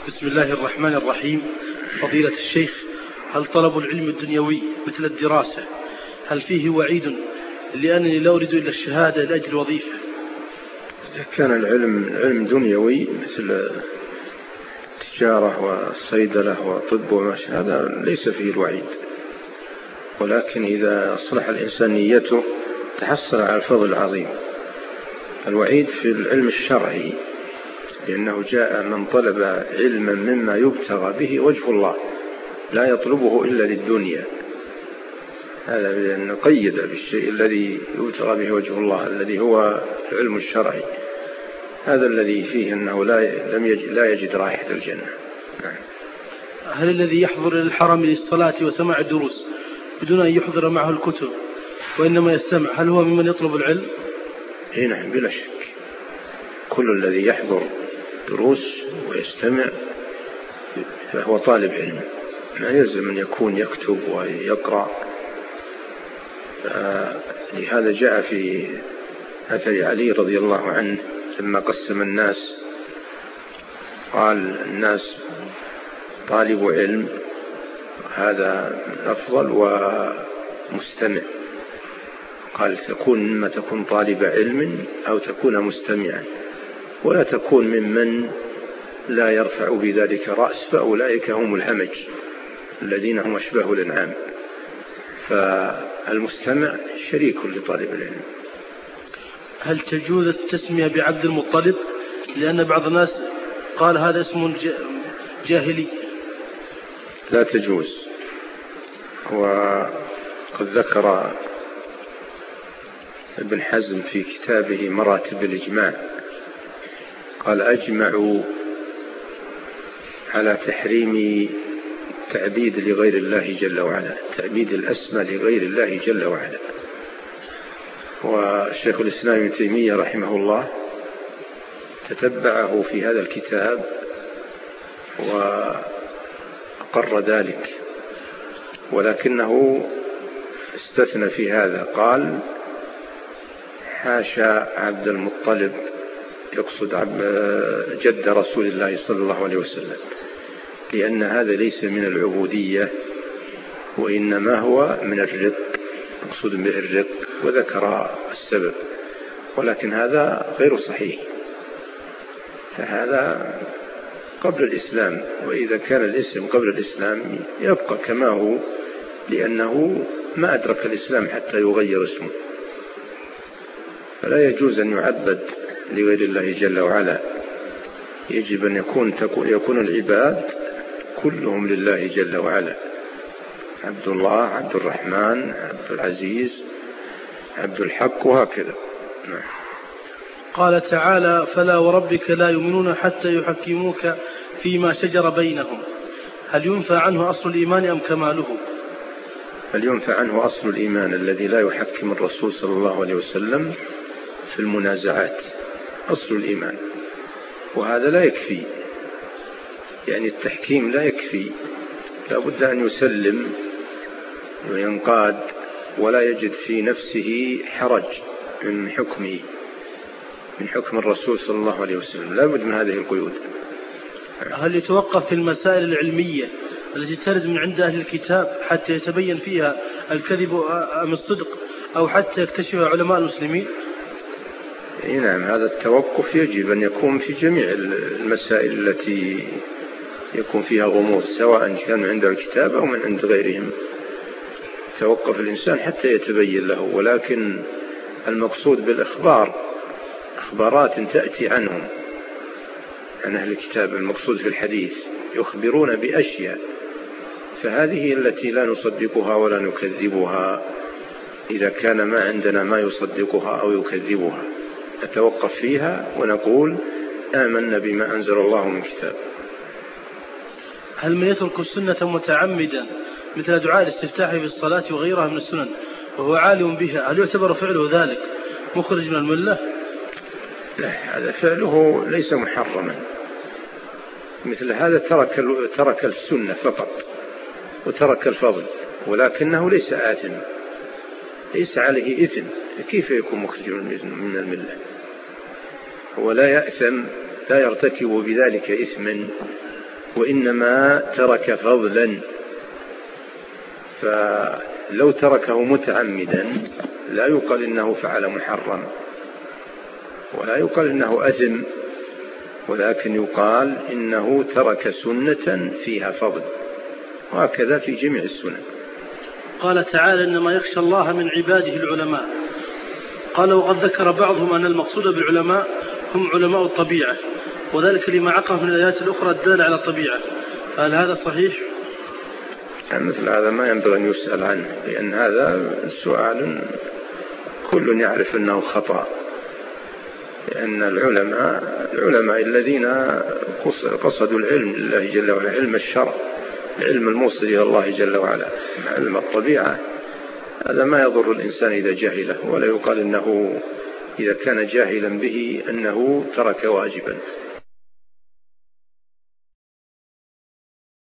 بسم الله الرحمن الرحيم. فضيلة الشيخ، هل طلب العلم الدنيوي مثل الدراسة هل فيه وعيد لأنني لا أريد إلا الشهادة لأجل وظيفة؟ إذا كان العلم دنيوي مثل التجارة والصيدلة وطب وما شابه هذا ليس فيه الوعيد، ولكن إذا أصلح الإنسان نيته تحصل على الفضل العظيم. الوعيد في العلم الشرعي، لأنه جاء من طلب علما مما يبتغى به وجه الله لا يطلبه إلا للدنيا، هذا لأن قيد بالشيء الذي يبتغى به وجه الله الذي هو العلم الشرعي، هذا الذي فيه أنه لا يجد رائحة الجنة. هل الذي يحضر إلى الحرم للصلاة وسماع الدروس بدون أن يحضر معه الكتب وإنما يستمع، هل هو ممن يطلب العلم؟ نعم بلا شك، كل الذي يحضر دروس ويستمع فهو طالب علم، لا يلزم أن يكون يكتب ويقرأ. لهذا جاء في أثر علي رضي الله عنه لما قسم الناس قال الناس طالب علم هذا أفضل ومستمع، قال إما تكون طالب علم أو تكون مستمعا، ولا تكون ممن لا يرفع بذلك رأس، فأولئك هم الهمج الذين هم أشباه الأنعام. فالمستمع شريك لطالب العلم. هل تجوز التسمية بعبد المطلب؟ لأن بعض الناس قال هذا اسم جاهلي. لا تجوز، وقد ذكر ابن حزم في كتابه مراتب الإجماع قال أجمعوا على تحريم تعبيد لغير الله جل وعلا، تعبيد الأسماء لغير الله جل وعلا. وشيخ الإسلام ابن تيمية رحمه الله تتبعه في هذا الكتاب وأقر ذلك، ولكنه استثنى في هذا، قال حاشا عبد المطلب، يقصد جد رسول الله صلى الله عليه وسلم، لأن هذا ليس من العبودية وإنما هو من الرق، مقصود به الرق، وذكر السبب، ولكن هذا غير صحيح، فهذا قبل الإسلام، وإذا كان الاسم قبل الإسلام يبقى كما هو، لأنه ما أدرك الإسلام حتى يغير اسمه، فلا يجوز أن يعبد لغير الله جل وعلا. يجب أن يكون العباد كلهم لله جل وعلا، عبد الله، عبد الرحمن، عبد العزيز، عبد الحق، وهكذا. قال تعالى فلا وربك لا يؤمنون حتى يحكموك فيما شجر بينهم، هل ينفى عنه أصل الإيمان أم كماله؟ هل ينفى عنه أصل الإيمان الذي لا يحكم الرسول صلى الله عليه وسلم في المنازعات، أصل الإيمان، وهذا لا يكفي، يعني التحكيم لا يكفي، لا بد أن يسلم وينقاد ولا يجد في نفسه حرج من حكمه، من حكم الرسول صلى الله عليه وسلم، لا بد من هذه القيود. هل يتوقف في المسائل العلمية التي ترد من عند أهل الكتاب حتى يتبين فيها الكذب أم الصدق، أو حتى يكتشف علماء المسلمين؟ نعم، هذا التوقف يجب أن يكون في جميع المسائل التي يكون فيها غموض، سواء كان عند الكتاب أو من عند غيرهم، توقف الإنسان حتى يتبين له، ولكن المقصود بالإخبار إخبارات تأتي عنهم عن أهل الكتاب، المقصود في الحديث يخبرون بأشياء، فهذه التي لا نصدقها ولا نكذبها، إذا كان ما عندنا ما يصدقها أو يكذبها نتوقف فيها ونقول آمنا بما أنزل الله من كتاب. هل من يترك السنة متعمدا مثل دعاء الاستفتاح في الصلاة وغيرها من السنن وهو عالم بها، هل يعتبر فعله ذلك مخرج من الملة؟ لا، هذا فعله ليس محرما، مثل هذا ترك السنة فقط وترك الفضل، ولكنه ليس آثم، ليس عليه إثم، كيف يكون مخرج من الملة؟ هو لا يأثم، لا يرتكب بذلك إثما، وإنما ترك فضلا. فلو تركه متعمدا لا يقال إنه فعل محرم ولا يقال إنه أثم، ولكن يقال إنه ترك سنة فيها فضل، وهكذا في جميع السنن. قال تعالى: إنما يخشى الله من عباده العلماء. قال: وقد ذكر بعضهم أن المقصود بالعلماء هم علماء الطبيعة، وذلك لما عقب من الآيات الأخرى الدالة على الطبيعة، فهل هذا صحيح؟ مثل هذا ما ينبغي أن يسأل عنه، لأن هذا سؤال كل يعرف أنه خطأ، لأن العلماء الذين قصدوا العلم لله جل وعلا، علم الشرع، العلم الموصل إلى الله جل وعلا، علم الطبيعة، هذا ما يضر الإنسان إذا جهله، ولا يقال إنه إذا كان جاهلا به أنه ترك واجبا.